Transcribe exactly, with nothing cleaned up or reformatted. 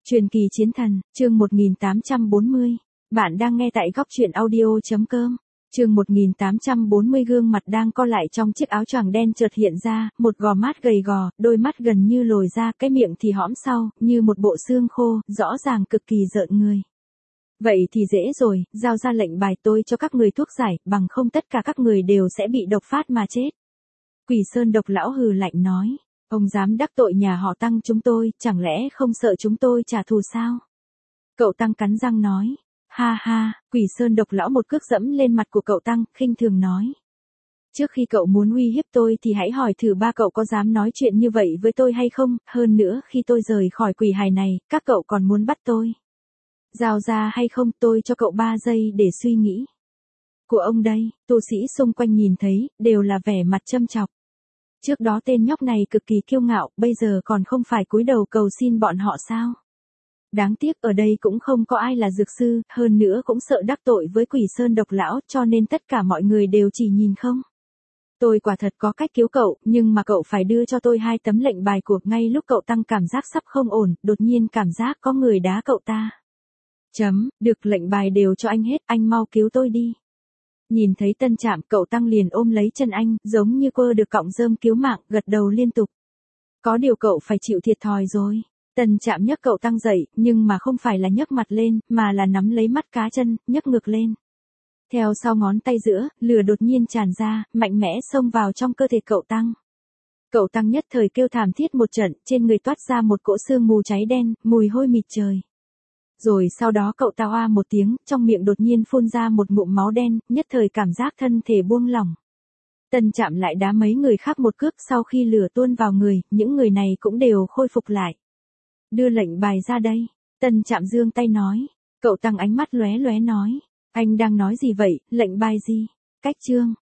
Truyền kỳ chiến thần, chương một nghìn tám trăm bốn mươi. Bạn đang nghe tại góc truyện audio.com. Chương một nghìn tám trăm bốn mươi gương mặt đang co lại trong chiếc áo choàng đen chợt hiện ra, một gò mát gầy gò, đôi mắt gần như lồi ra, cái miệng thì hõm sau, như một bộ xương khô, rõ ràng cực kỳ rợn người. Vậy thì dễ rồi, giao ra lệnh bài tôi cho các người thuốc giải, bằng không tất cả các người đều sẽ bị độc phát mà chết. Quỷ Sơn Độc lão hừ lạnh nói. Ông dám đắc tội nhà họ Tăng chúng tôi, chẳng lẽ không sợ chúng tôi trả thù sao? Cậu Tăng cắn răng nói. Ha ha, Quỷ Sơn Độc lão một cước dẫm lên mặt của cậu Tăng, khinh thường nói. Trước khi cậu muốn uy hiếp tôi thì hãy hỏi thử ba cậu có dám nói chuyện như vậy với tôi hay không, hơn nữa khi tôi rời khỏi quỷ hài này, các cậu còn muốn bắt tôi. Giao ra hay không, tôi cho cậu ba giây để suy nghĩ. Của ông đây, tu sĩ xung quanh nhìn thấy, đều là vẻ mặt châm chọc. Trước đó tên nhóc này cực kỳ kiêu ngạo, bây giờ còn không phải cúi đầu cầu xin bọn họ sao? Đáng tiếc ở đây cũng không có ai là dược sư, hơn nữa cũng sợ đắc tội với Quỷ Sơn Độc lão, cho nên tất cả mọi người đều chỉ nhìn không. Tôi quả thật có cách cứu cậu, nhưng mà cậu phải đưa cho tôi hai tấm lệnh bài của. Ngay lúc cậu Tăng cảm giác sắp không ổn, đột nhiên cảm giác có người đá cậu ta. Chấm, được, lệnh bài đều cho anh hết, anh mau cứu tôi đi. Nhìn thấy Tân Trạm, cậu Tăng liền ôm lấy chân anh, giống như quơ được cọng rơm cứu mạng, gật đầu liên tục. Có điều cậu phải chịu thiệt thòi rồi. Tân Trạm nhấc cậu Tăng dậy, nhưng mà không phải là nhấc mặt lên, mà là nắm lấy mắt cá chân, nhấc ngược lên. Theo sau ngón tay giữa, lửa đột nhiên tràn ra, mạnh mẽ xông vào trong cơ thể cậu Tăng. Cậu Tăng nhất thời kêu thảm thiết một trận, trên người toát ra một cỗ sương mù cháy đen, mùi hôi mịt trời. Rồi sau đó cậu ta oa một tiếng, trong miệng đột nhiên phun ra một ngụm máu đen, nhất thời cảm giác thân thể buông lỏng. Tân Trạm lại đá mấy người khác một cước, sau khi lửa tuôn vào người, những người này cũng đều khôi phục lại. Đưa lệnh bài ra đây. Tân Trạm giương tay nói. Cậu Tăng ánh mắt lóe lóe nói. Anh đang nói gì vậy, lệnh bài gì? Cách chương.